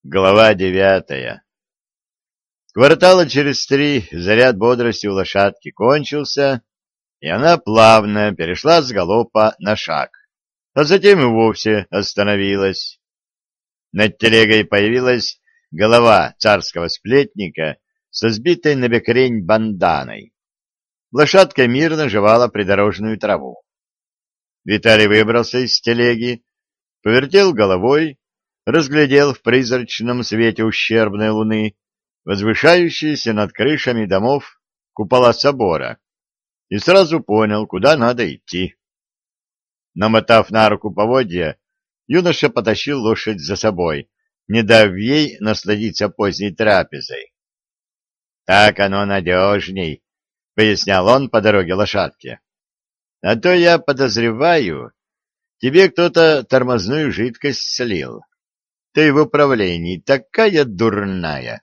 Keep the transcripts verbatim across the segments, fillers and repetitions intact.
Глава девятая. Квартала через три заряд бодрости у лошадки кончился, и она плавно перешла с галопа на шаг, а затем и вовсе остановилась. Над телегой появилась голова царского сплетника со сбитой на бекрень банданой. Лошадка мирно жевала придорожную траву. Виталий выбрался из телеги, повертел головой, разглядел в призрачном свете ущербной луны возвышающиеся над крышами домов купола собора и сразу понял, куда надо идти. Намотав на руку поводья, юноша потащил лошадь за собой, не дав ей насладиться поздней трапезой. — Так оно надежней, — пояснял он по дороге лошадке. — А то я подозреваю, тебе кто-то тормозную жидкость слил. Ты в управлении такая дурная.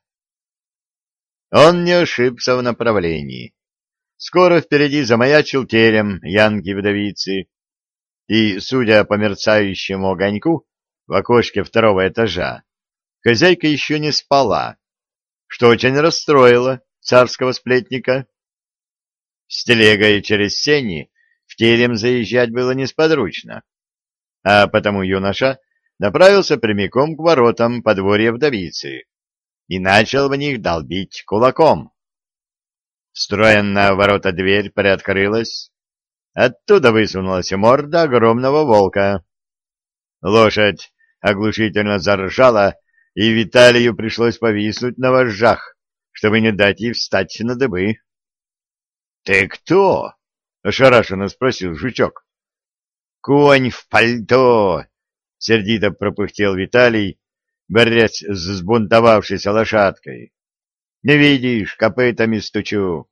Он не ошибся в направлении. Скоро впереди замаячил терем Янки-вдовицы, и, судя по мерцающему огоньку в окошке второго этажа, хозяйка еще не спала, что очень расстроило царского сплетника. С телегой через сени в терем заезжать было несподручно, а потому юноша направился прямиком к воротам подворья вдовицы и начал в них долбить кулаком. Встроенная в ворота дверь приоткрылась. Оттуда высунулась морда огромного волка. Лошадь оглушительно заржала, и Виталию пришлось повиснуть на вожжах, чтобы не дать ей встать на дыбы. — Ты кто? — ошарашенно спросил жучок. — Конь в пальто! — сердито пропыхтел Виталий, борясь с взбунтовавшейся лошадкой. — Не видишь, копытами стучу.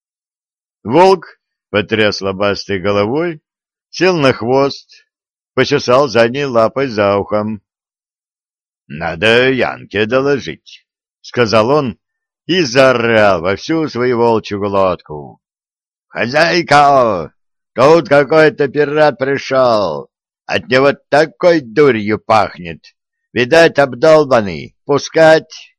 Волк потряс лобастой головой, сел на хвост, почесал задней лапой за ухом. — Надо Янке доложить, — сказал он и заорал во всю свою волчью глотку. — Хозяйка, тут какой-то пират пришел. От него такой дурью пахнет. Видать, обдолбанный. Пускать?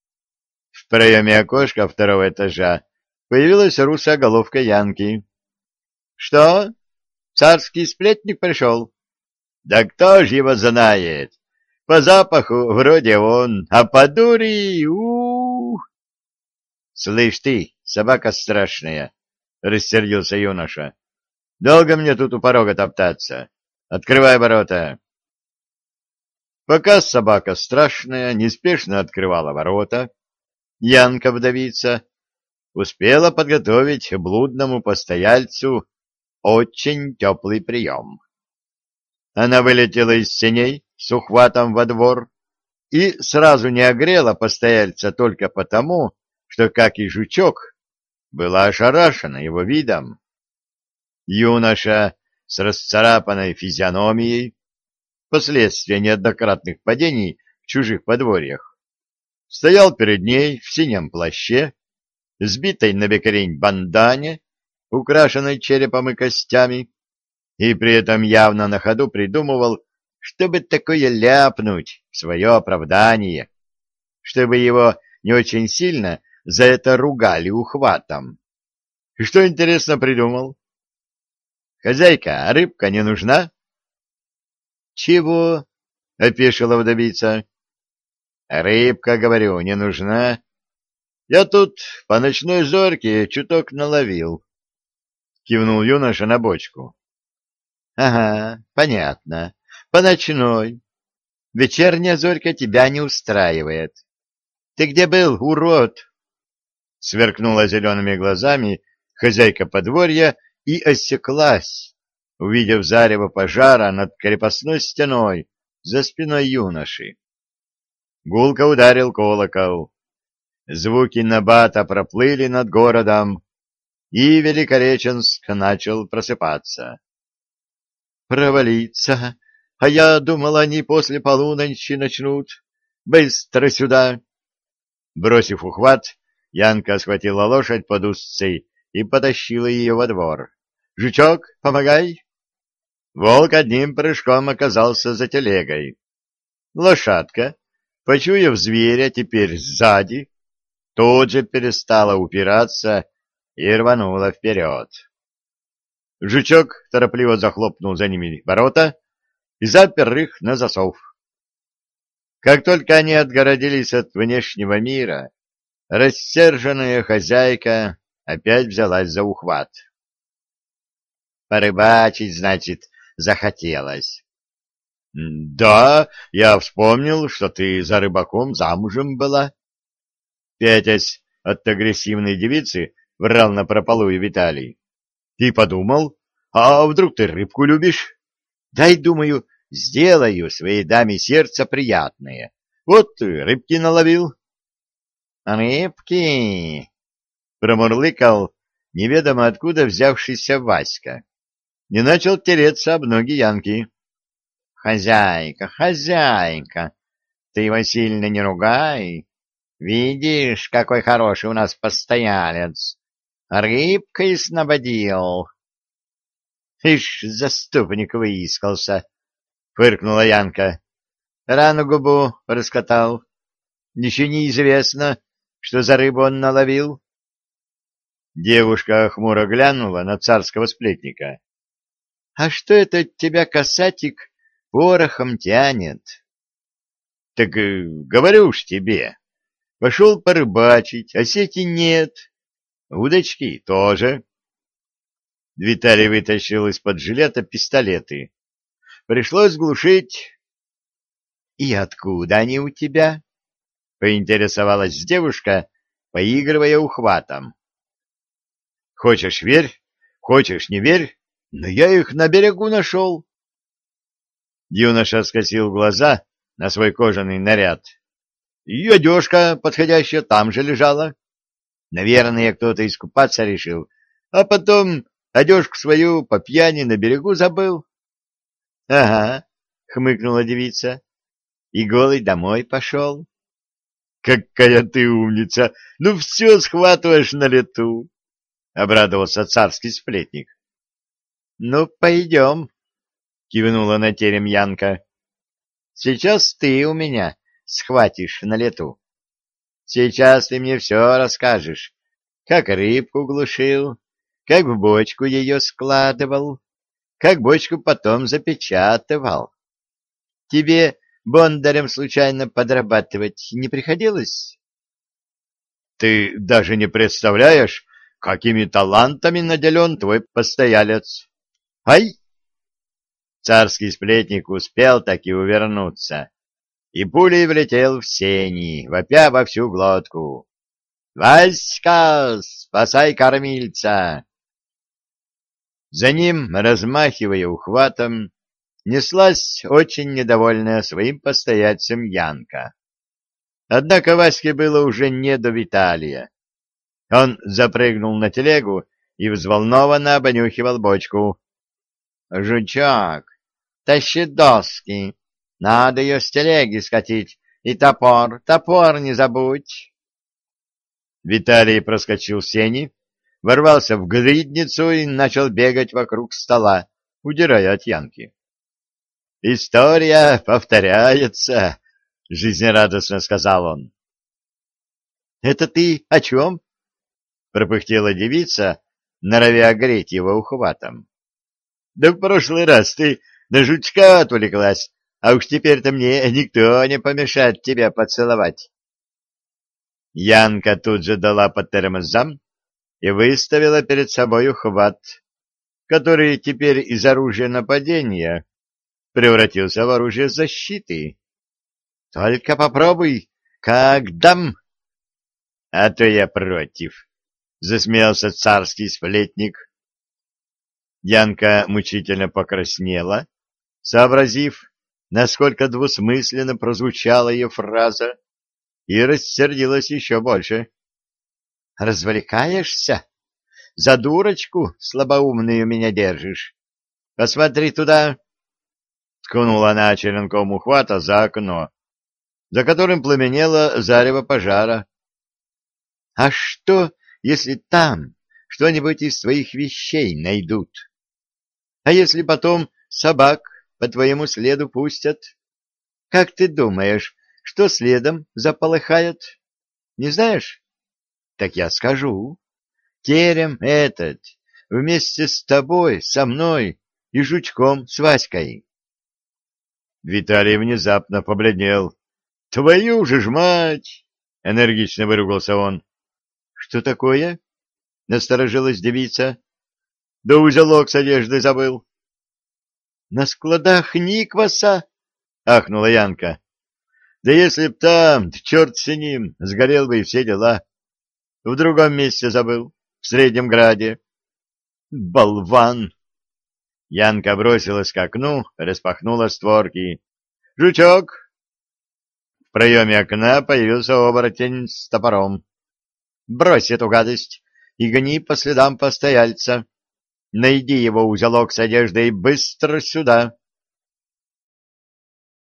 В проеме окошка второго этажа появилась русая головка Янки. — Что? Царский сплетник пришел? — Да кто ж его знает? По запаху вроде он, а по дури... у, -у, -у. — Слышь ты, собака страшная! — рассердился юноша. — Долго мне тут у порога топтаться? Открывай ворота. Пока собака страшная неспешно открывала ворота, Янка-вдовица успела подготовить блудному постояльцу очень теплый прием. Она вылетела из сеней с ухватом во двор и сразу не огрела постояльца только потому, что, как и жучок, была ошарашена его видом. Юноша с расцарапанной физиономией, последствия неоднократных падений в чужих подворьях, стоял перед ней в синем плаще, сбитой на бекрень бандане, украшенной черепом и костями, и при этом явно на ходу придумывал, чтобы такое ляпнуть в свое оправдание, чтобы его не очень сильно за это ругали ухватом. И что, интересно, придумал? — Хозяйка, а рыбка не нужна? — Чего? — опешила вдовица. — Рыбка, говорю, не нужна. Я тут по ночной зорьке чуток наловил. Кивнул юноша на бочку. — Ага, понятно. По ночной. Вечерняя зорька тебя не устраивает. Ты где был, урод? Сверкнула зелеными глазами хозяйка подворья и осеклась, увидев зарево пожара над крепостной стеной за спиной юноши. Гулко ударил колокол. Звуки набата проплыли над городом, и Великореченск начал просыпаться. «Провалиться! А я думал, они после полуночи начнут. Быстро сюда!» Бросив ухват, Янка схватила лошадь под узцы и потащила ее во двор. «Жучок, помогай!» Волк одним прыжком оказался за телегой. Лошадка, почуяв зверя теперь сзади, тут же перестала упираться и рванула вперед. Жучок торопливо захлопнул за ними ворота и запер их на засов. Как только они отгородились от внешнего мира, рассерженная хозяйка опять взялась за ухват. Порыбачить, значит, захотелось. — Да, я вспомнил, что ты за рыбаком замужем была. Пятясь от агрессивной девицы, врал напропалую Виталий. — Ты подумал, а вдруг ты рыбку любишь? Дай, думаю, сделаю своей даме сердце приятное. Вот рыбки наловил. — Рыбки! — промурлыкал неведомо откуда взявшийся Васька. Не начал тереться об ноги Янки. — Хозяйка, хозяйка, ты его сильно не ругай. Видишь, какой хороший у нас постоялец. Рыбкой снабодил. — Ишь, заступник выискался, — фыркнула Янка. Рану губу раскатал. Еще неизвестно, что за рыбу он наловил. Девушка хмуро глянула на царского сплетника. — А что это от тебя, касатик, порохом тянет? — Так э, говорю ж тебе. Пошел порыбачить, а сети нет. Удочки тоже. Виталий вытащил из-под жилета пистолеты. Пришлось глушить. — И откуда они у тебя? — поинтересовалась девушка, поигрывая ухватом. — Хочешь — верь, хочешь — не верь, но я их на берегу нашел. Юноша скосил глаза на свой кожаный наряд. И одежка подходящая там же лежала. Наверное, кто-то искупаться решил, а потом одежку свою по пьяни на берегу забыл. — Ага, — хмыкнула девица, — и голый домой пошел. — Какая ты умница! Ну все схватываешь на лету! — обрадовался царский сплетник. — Ну, пойдем, — кивнула на терем Янка. — Сейчас ты у меня схватишь на лету. Сейчас ты мне все расскажешь, как рыбку глушил, как в бочку ее складывал, как бочку потом запечатывал. Тебе бондарем случайно подрабатывать не приходилось? Ты даже не представляешь, какими талантами наделен твой постоялец. Ай! Царский сплетник успел таки увернуться и пулей влетел в сени, вопя во всю глотку. «Васька, спасай кормильца!» За ним, размахивая ухватом, неслась очень недовольная своим постояльцем Янка. Однако Ваське было уже не до Виталия. Он запрыгнул на телегу и взволнованно обонюхивал бочку. — Жучок, тащи доски, надо ее с телеги скатить, и топор, топор не забудь. Виталий проскочил сени, ворвался в гридницу и начал бегать вокруг стола, удирая от Янки. — История повторяется, — жизнерадостно сказал он. — Это ты о чем? — пропыхтела девица, норовя огреть его ухватом. — Да в прошлый раз ты на жучка отвлеклась, а уж теперь-то мне никто не помешает тебя поцеловать. Янка тут же дала по тормозам и выставила перед собой ухват, который теперь из оружия нападения превратился в оружие защиты. — Только попробуй, как дам! — А то я против, — засмеялся царский сплетник. Янка мучительно покраснела, сообразив, насколько двусмысленно прозвучала ее фраза, и рассердилась еще больше. — Развлекаешься? За дурочку слабоумную меня держишь? Посмотри туда! — ткнула она черенком ухвата за окно, за которым пламенело зарево пожара. — А что, если там что-нибудь из твоих вещей найдут? А если потом собак по твоему следу пустят? Как ты думаешь, что следом заполыхает? Не знаешь? Так я скажу. Терем этот вместе с тобой, со мной и жучком с Васькой. Виталий внезапно побледнел. — Твою же ж мать! — энергично выругался он. — Что такое? — насторожилась девица. — Да узелок с одеждой забыл. — На складах Никваса? — ахнула Янка. — Да если б там, черт с ним, сгорел бы и все дела. В другом месте забыл, в Среднем Граде. — Болван! Янка бросилась к окну, распахнула створки. — Жучок! В проеме окна появился оборотень с топором. — Брось эту гадость и гони по следам постояльца. Найди его узелок с одеждой быстро сюда.